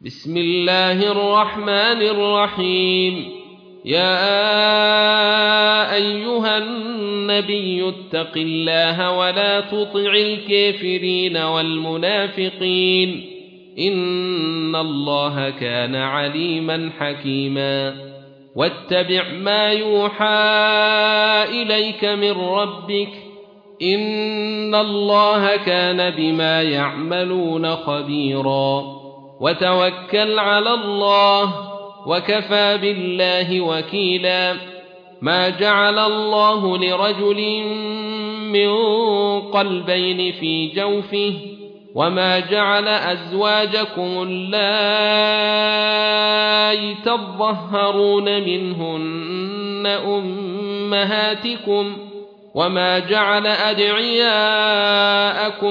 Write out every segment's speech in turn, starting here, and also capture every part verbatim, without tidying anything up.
بسم الله الرحمن الرحيم. يا أيها النبي اتق الله ولا تطع الكافرين والمنافقين إن الله كان عليما حكيما. واتبع ما يوحى إليك من ربك إن الله كان بما يعملون خبيرا. وتوكل على الله وكفى بالله وكيلا. ما جعل الله لرجل من قلبين في جوفه وما جعل أزواجكم اللائي تظهرون منهن أمهاتكم وما جعل أدعياءكم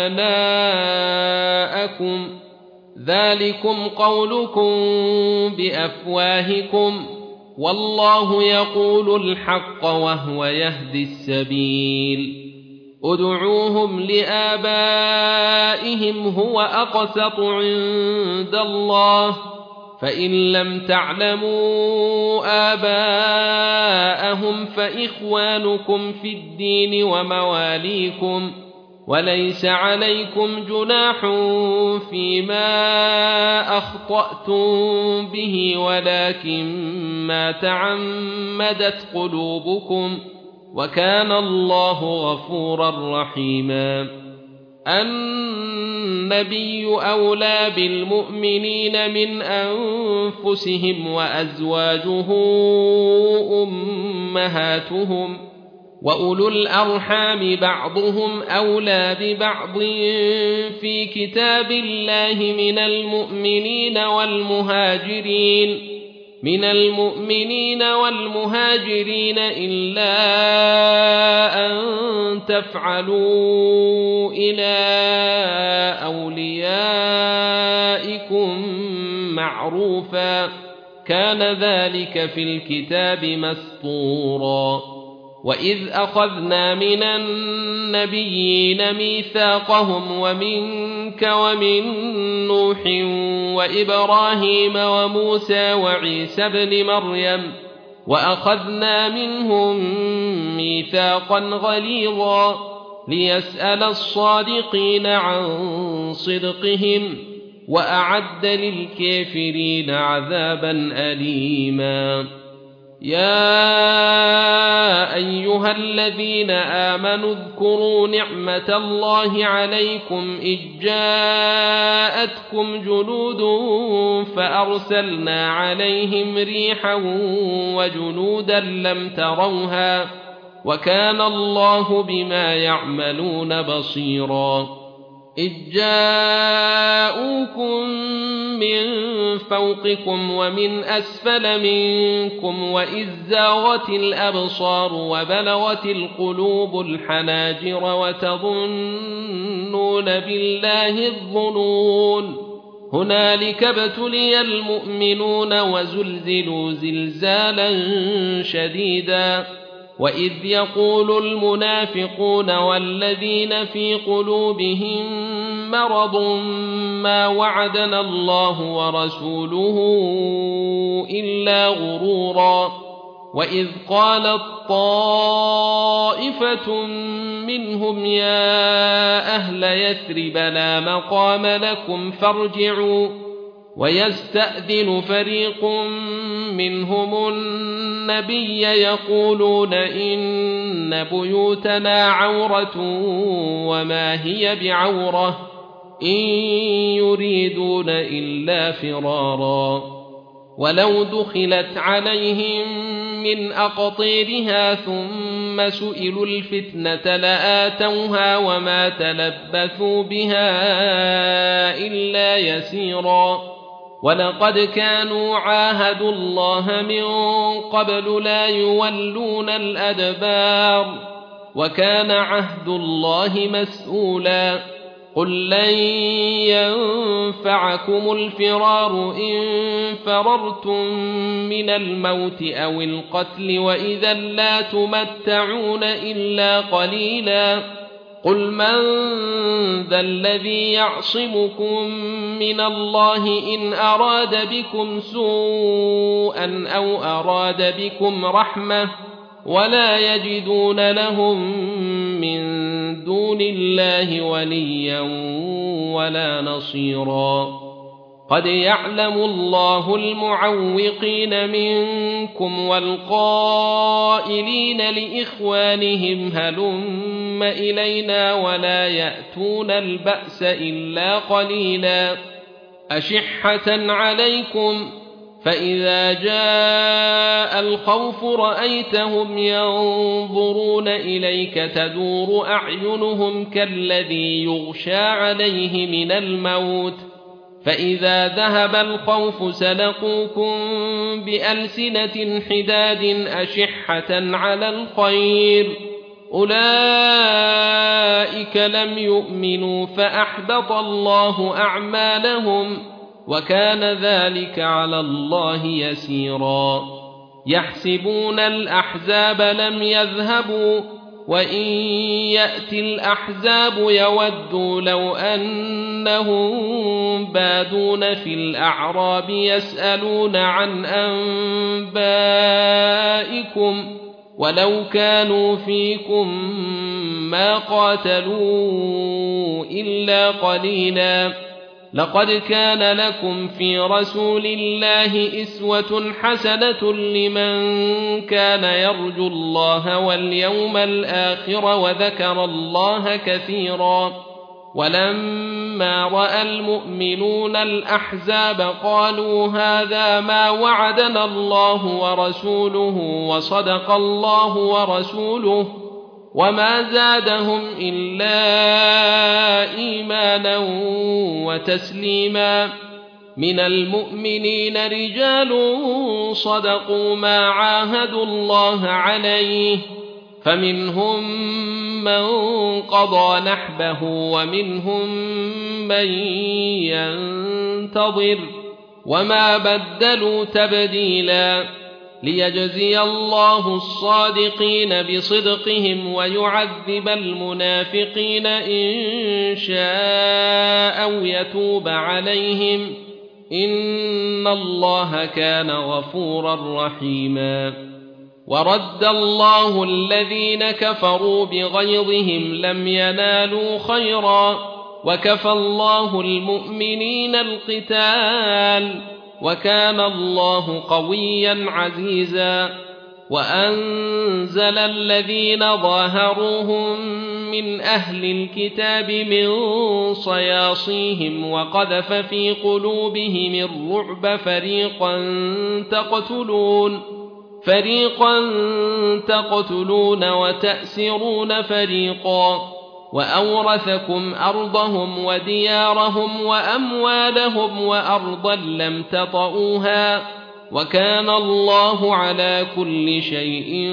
أبناءكم ذلكم قولكم بأفواهكم والله يقول الحق وهو يهدي السبيل. ادعوهم لآبائهم هو أقسط عند الله فإن لم تعلموا آباءهم فإخوانكم في الدين ومواليكم وليس عليكم جناح فيما أخطأتم به ولكن ما تعمدت قلوبكم وكان الله غفورا رحيما. النبي أولى بالمؤمنين من أنفسهم وأزواجه أمهاتهم وأولو الأرحام بعضهم أولى ببعض في كتاب الله من المؤمنين والمهاجرين من المؤمنين والمهاجرين إلا أن تفعلوا إلى أوليائكم معروفا كان ذلك في الكتاب مسطورا. وإذ أخذنا من النبيين ميثاقهم ومنك ومن نوح وإبراهيم وموسى وعيسى بن مريم وأخذنا منهم ميثاقا غليظا ليسأل الصادقين عن صدقهم وأعد للكافرين عذابا أليما. يا أيها الذين آمنوا اذكروا نعمة الله عليكم إذ جاءتكم جنود فأرسلنا عليهم ريحا وجنودا لم تروها وكان الله بما يعملون بصيرا. إذ جاءوكم من فوقكم ومن أسفل منكم وإذ زاغت الأبصار وبلغت القلوب الحناجر وتظنون بالله الظنون هنالك ابتلي المؤمنون وزلزلوا زلزالا شديدا. وإذ يقول المنافقون والذين في قلوبهم مرض ما وعدنا الله ورسوله إلا غرورا. وإذ قالت طائفة منهم يا أهل يثرب لا مقام لكم فارجعوا ويستأذن فريق منهم النبي يقولون إن بيوتنا عورة وما هي بعورة إن يريدون إلا فرارا. ولو دخلت عليهم من أقطيرها ثم سئلوا الفتنة لآتوها وما تلبثوا بها إلا يسيرا. ولقد كانوا عاهدوا الله من قبل لا يولون الأدبار وكان عهد الله مسؤولا. قل لن ينفعكم الفرار إن فررتم من الموت أو القتل وإذا لا تمتعون إلا قليلا قل من ذا الذي يعصمكم من الله إن أراد بكم سوءا أو أراد بكم رحمة ولا يجدون لهم من دون الله وليا ولا نصيرا قد يعلم الله المعوقين منكم والقائلين لإخوانهم هلم إلينا ولا يأتون البأس إلا قليلا أشحة عليكم فإذا جاء الخوف رأيتهم ينظرون إليك تدور أعينهم كالذي يغشى عليه من الموت فإذا ذهب الخوف سلقوكم بألسنة حداد أشحة على الخير أولئك لم يؤمنوا فأحبط الله أعمالهم وكان ذلك على الله يسيرا يحسبون الأحزاب لم يذهبوا وإن يأتي الأحزاب يودوا لو أنهم بادون في الأعراب يسألون عن أنبائكم ولو كانوا فيكم ما قاتلوا إلا قليلا لقد كان لكم في رسول الله أسوة حسنة لمن كان يرجو الله واليوم الآخر وذكر الله كثيرا ولما رأى المؤمنون الأحزاب قالوا هذا ما وعدنا الله ورسوله وصدق الله ورسوله وما زادهم إلا إيمانا وتسليما من المؤمنين رجال صدقوا ما عاهدوا الله عليه فمنهم من قضى نحبه ومنهم من ينتظر وما بدلوا تبديلا ليجزي الله الصادقين بصدقهم ويعذب المنافقين إن شاء أو يتوب عليهم إن الله كان غفورا رحيما ورد الله الذين كفروا بغيظهم لم ينالوا خيرا وكفى الله المؤمنين القتال وكان الله قويا عزيزا وأنزل الذين ظاهروهم من أهل الكتاب من صياصيهم وقذف في قلوبهم الرعب فريقا تقتلون فريقا تقتلون وتأسرون فريقا وأورثكم أرضهم وديارهم وأموالهم وأرضا لم تطئوها وكان الله على كل شيء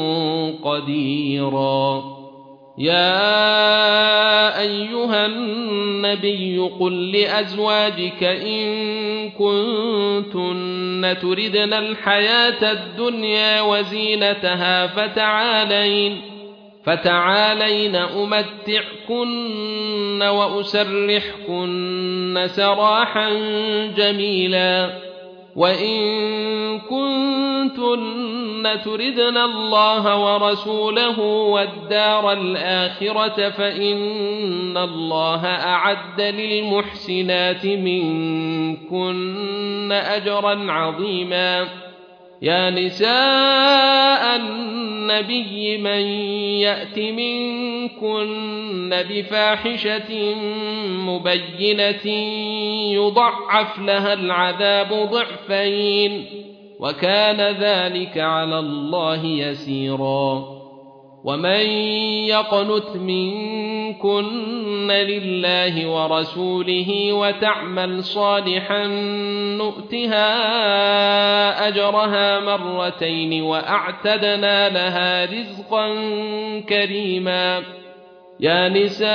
قديرا يا أيها النبي قل لأزواجك إن كنتن تردن الحياة الدنيا وزينتها فتعالين فتعالين أمتعكن وأسرحكن سراحا جميلا وإن كنتن تردن الله ورسوله والدار الآخرة فإن الله أعد للمحسنات منكن أجرا عظيما يا نساء النبي من يأت منكن بفاحشة مبينة يضعف لها العذاب ضعفين وكان ذلك على الله يسيرا ومن يقنت منكن لله ورسوله وتعمل صالحا نؤتها أجرها مرتين وأعتدنا لها رزقا كريما يا نساء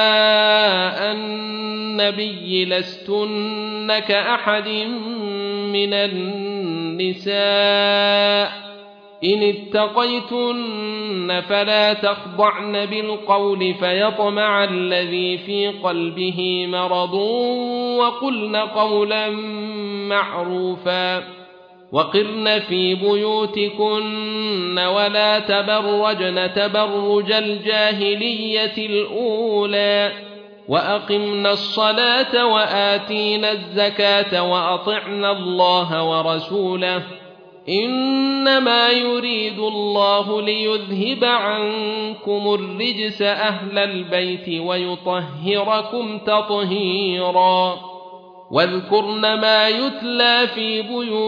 النبي لستن كأحد من النساء إن اتقيتن فلا تخضعن بالقول فيطمع الذي في قلبه مرض وقلن قولا معروفا وقرن في بيوتكن ولا تبرجن تبرج الجاهلية الأولى وأقمنا الصلاة وآتينا الزكاة وأطعنا الله ورسوله إنما يريد الله ليذهب عنكم الرجس أهل البيت ويطهركم تطهيرا واذكرن ما يتلى في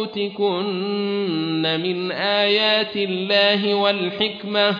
بيوتكن من آيات الله والحكمة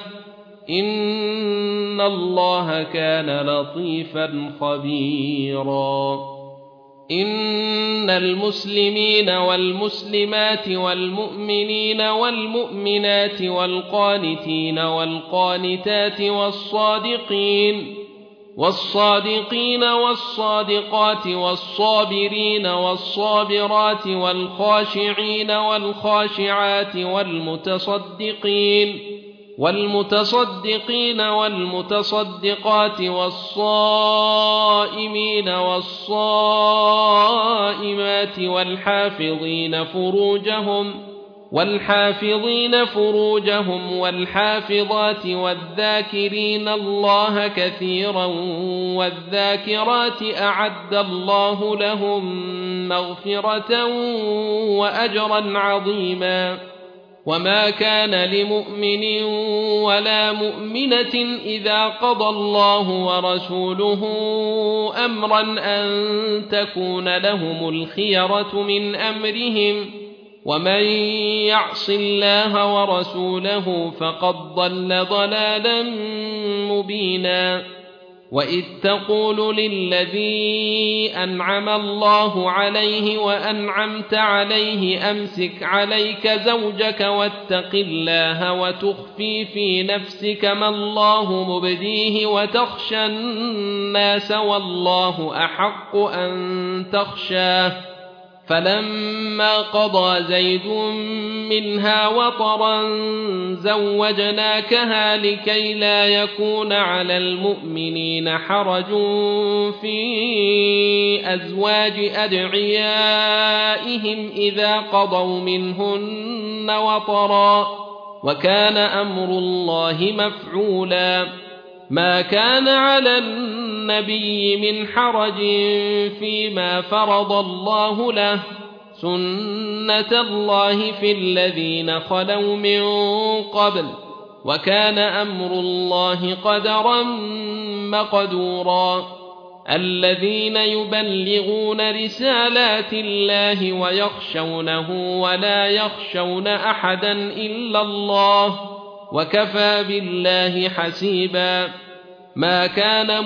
إن الله كان لطيفا خبيرا إن المسلمين والمسلمات والمؤمنين والمؤمنات والقانتين والقانتات والصادقين والصادقين والصادقات والصابرين والصابرات والخاشعين والخاشعات والمتصدقين والمتصدقين والمتصدقات والصائمين والصائمات والحافظين فروجهم والحافظين فروجهم والحافظات والذاكرين الله كثيرا والذاكرات أعد الله لهم مغفرة وأجرا عظيما وما كان لمؤمن ولا مؤمنة إذا قضى الله ورسوله أمرا أن تكون لهم الخيرة من أمرهم ومن يعص الله ورسوله فقد ضل ضلالا مبينا وإذ تقول للذي أنعم الله عليه وأنعمت عليه أمسك عليك زوجك واتق الله وتخفي في نفسك ما الله مبديه وتخشى الناس والله أحق أن تخشاه فلما قضى زيد منها وطرا زوجناكها لكي لا يكون على المؤمنين حرج في أزواج أدعيائهم إذا قضوا منهن وطرا وكان أمر الله مفعولا ما كان على النبي من حرج فيما فرض الله له سنة الله في الذين خلوا من قبل وكان أمر الله قدرا مقدورا الذين يبلغون رسالات الله ويخشونه ولا يخشون أحدا إلا الله وكفى بالله حسيبا ما كان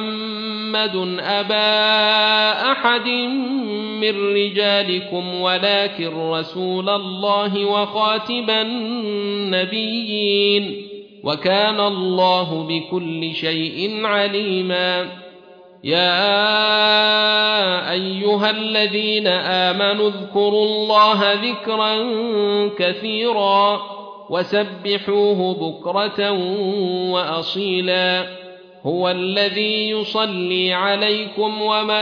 محمد أبا أحد من رجالكم ولكن رسول الله وخاتم النبيين وكان الله بكل شيء عليما يا أيها الذين آمنوا اذكروا الله ذكرا كثيرا وسبحوه بكرة وأصيلا هو الذي يصلي عليكم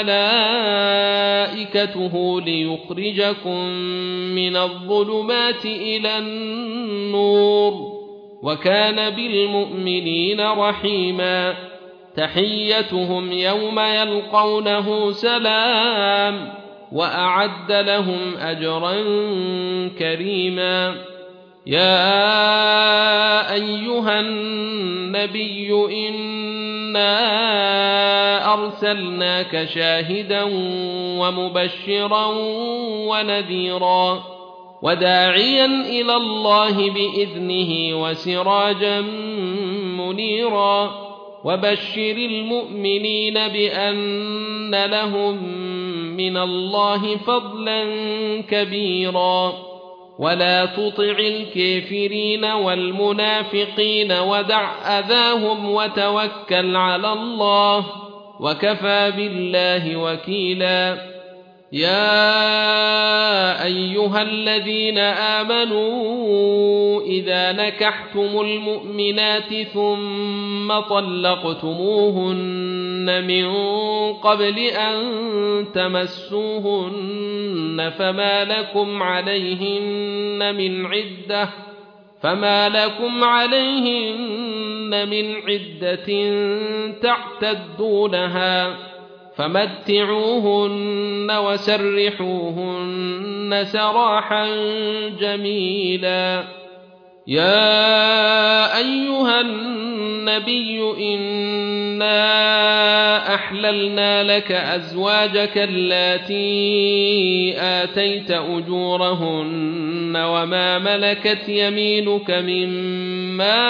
وملائكته ليخرجكم من الظلمات إلى النور وكان بالمؤمنين رحيما تحيتهم يوم يلقونه سلام وأعد لهم أجرا كريما يا أيها النبي إنا أرسلناك شاهدا ومبشرا ونذيرا وداعيا إلى الله بإذنه وسراجا منيرا وبشر المؤمنين بأن لهم من الله فضلا كبيرا ولا تطع الكافرين والمنافقين ودع أذاهم وتوكل على الله وكفى بالله وكيلا يا أيها الذين آمنوا إذا نكحتم المؤمنات ثم طلقتموهن من قبل أن تمسوهن فما لكم عليهن من عدة فما لكم عليهن من عدة تعتدونها فمتعوهن وسرحوهن سراحا جميلا. يا أيها النبي إنا أحللنا لك أزواجك اللاتي آتيت أجورهن وما ملكت يمينك مما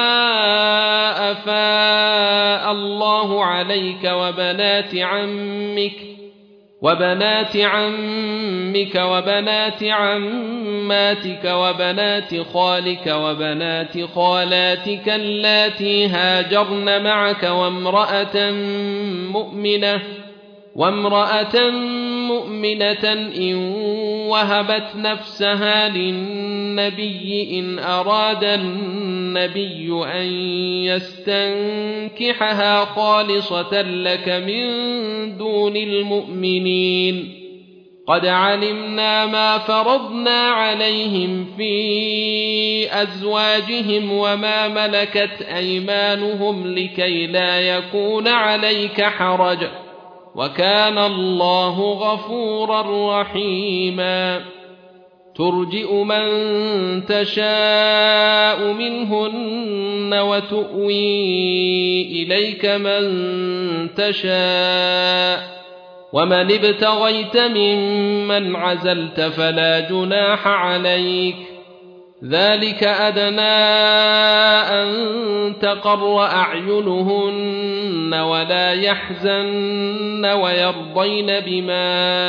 أفاء الله عليك وبنات عمك وبنات عمك وبنات عماتك وبنات خالك وبنات خالاتك اللاتي هاجرن معك وامرأة مؤمنة وامرأة مؤمنة إن وهبت نفسها للنبي إن أراد النبي أن يستنكحها خالصة لك من دون المؤمنين قد علمنا ما فرضنا عليهم في أزواجهم وما ملكت أيمانهم لكي لا يكون عليك حرج وكان الله غفورا رحيما. ترجئ من تشاء منهن وتؤوي إليك من تشاء ومن ابتغيت ممن عزلت فلا جناح عليك ذلك أدنى أن تقر أعينهن ولا يحزن ويرضين بما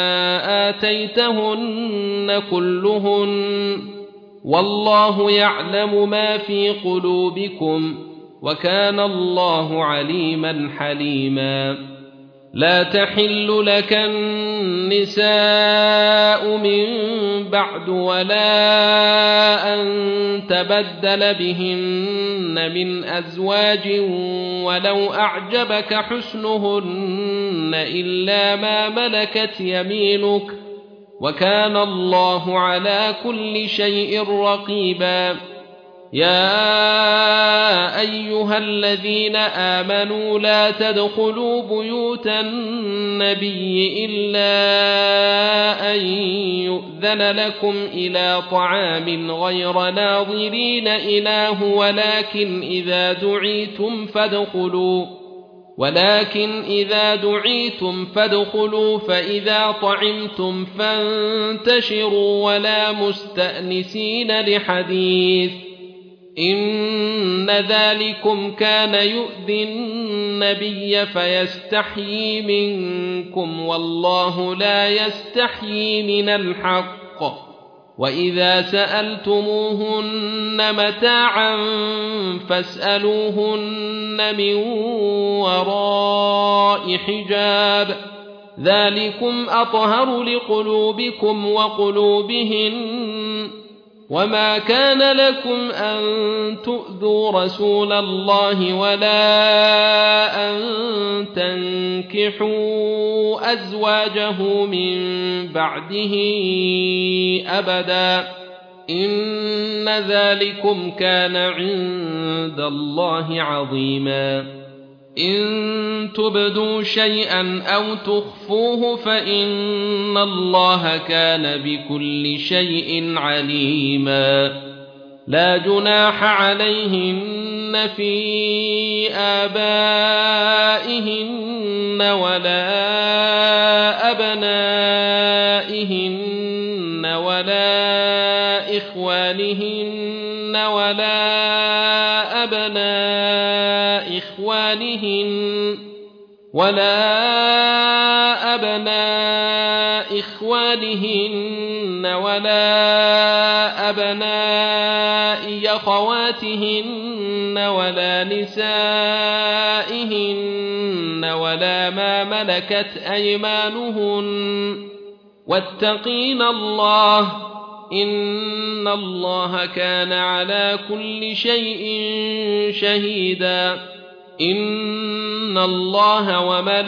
آتيتهن كلهن والله يعلم ما في قلوبكم وكان الله عليما حليما. لا تحل لك النساء من بعد ولا أن تبدل بهن من أزواج ولو أعجبك حسنهن إلا ما ملكت يمينك وكان الله على كل شيء رقيبا. يا أيها الذين آمنوا لا تدخلوا بيوت النبي إلا أن يؤذن لكم إلى طعام غير ناظرين إناه ولكن إذا دعيتم فادخلوا ولكن إذا دعيتم فادخلوا فإذا طعمتم فانتشروا ولا مستأنسين لحديث إن ذلكم كان يؤذي النبي فيستحيي منكم والله لا يستحيي من الحق. وإذا سألتموهن متاعا فاسألوهن من وراء حجاب ذلكم أطهر لقلوبكم وقلوبهن وما كان لكم أن تؤذوا رسول الله ولا أن تنكحوا أزواجه من بعده أبدا إن ذلكم كان عند الله عظيما. إن تبدوا شيئا أو تخفوه فإن الله كان بكل شيء عليما. لا جناح عليهن في آبائهن ولا أبنائهن ولا إخوانهن ولا أبناء إخوانهن ولا أبناء إخوانهن ولا أبناء أخواتهن ولا نسائهن ولا ما ملكت أيمانهن واتقين الله إن الله كان على كل شيء شهيدا إن الله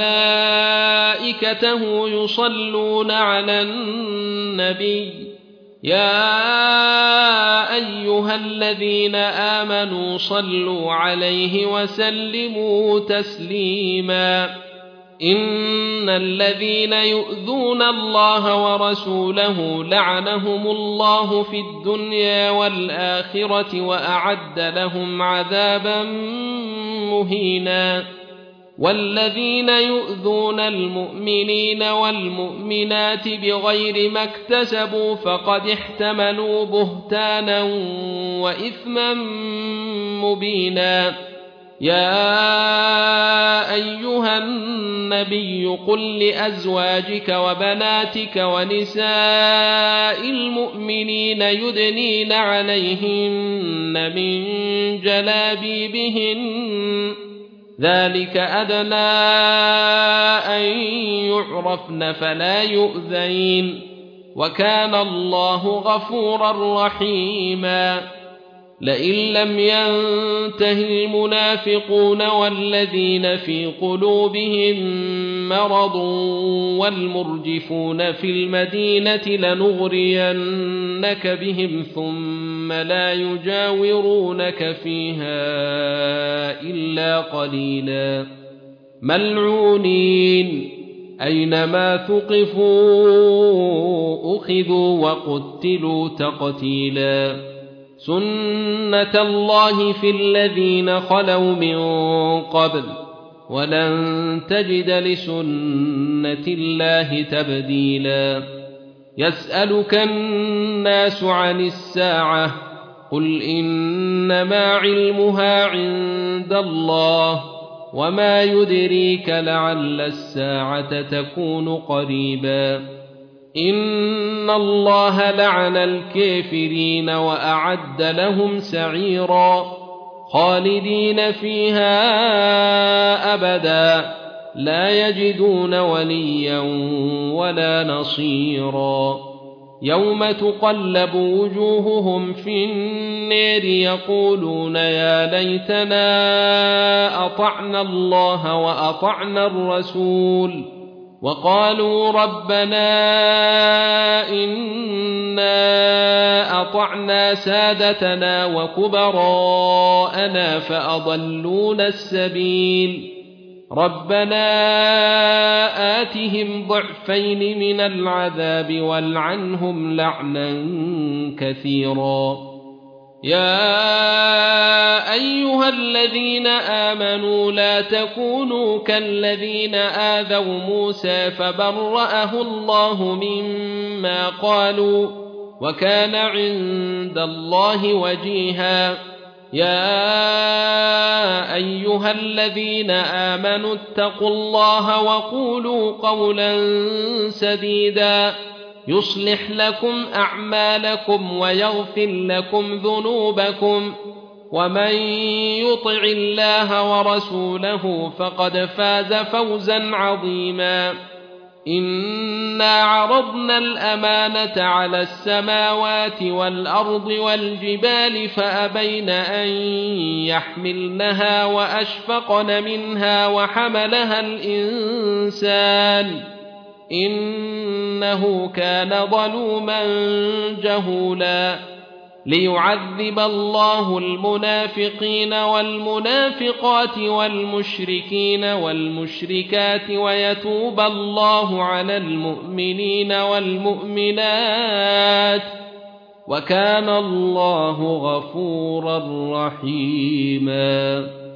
وملائكته يصلون على النبي يا أيها الذين آمنوا صلوا عليه وسلموا تسليما إن الذين يؤذون الله ورسوله لعنهم الله في الدنيا والآخرة وأعد لهم عذابا مهينا والذين يؤذون المؤمنين والمؤمنات بغير ما اكتسبوا فقد احتملوا بهتانا وإثما مبينا يا أيها النبي قل لأزواجك وبناتك ونساء المؤمنين يدنين عليهن من جلابيبهن ذلك أدنى أن يعرفن فلا يؤذين وكان الله غفورا رحيما لئن لم ينته المنافقون والذين في قلوبهم مرض والمرجفون في المدينة لنغرينك بهم ثم لا يجاورونك فيها إلا قليلا ملعونين أينما ثقفوا أخذوا وقتلوا تقتيلا سنة الله في الذين خلوا من قبل ولن تجد لسنة الله تبديلا يسألك الناس عن الساعة قل إنما علمها عند الله وما يدريك لعل الساعة تكون قريبا إن الله لعن الكافرين وأعد لهم سعيرا خالدين فيها أبدا لا يجدون وليا ولا نصيرا يوم تقلب وجوههم في النار يقولون يا ليتنا أطعنا الله وأطعنا الرسول وقالوا ربنا إنا أطعنا سادتنا وكبراءنا فأضلونا السبيل ربنا آتهم ضعفين من العذاب والعنهم لعنا كثيرا يا أيها الذين آمنوا لا تكونوا كالذين آذوا موسى فبرأه الله مما قالوا وكان عند الله وجيها يا أيها الذين آمنوا اتقوا الله وقولوا قولا سديدا يصلح لكم أعمالكم ويغفر لكم ذنوبكم ومن يطع الله ورسوله فقد فاز فوزا عظيما إنا عرضنا الأمانة على السماوات والأرض والجبال فأبين أن يحملنها وأشفقن منها وحملها الإنسان إنه كان ظلوما جهولا ليعذب الله المنافقين والمنافقات والمشركين والمشركات ويتوب الله على المؤمنين والمؤمنات وكان الله غفورا رحيما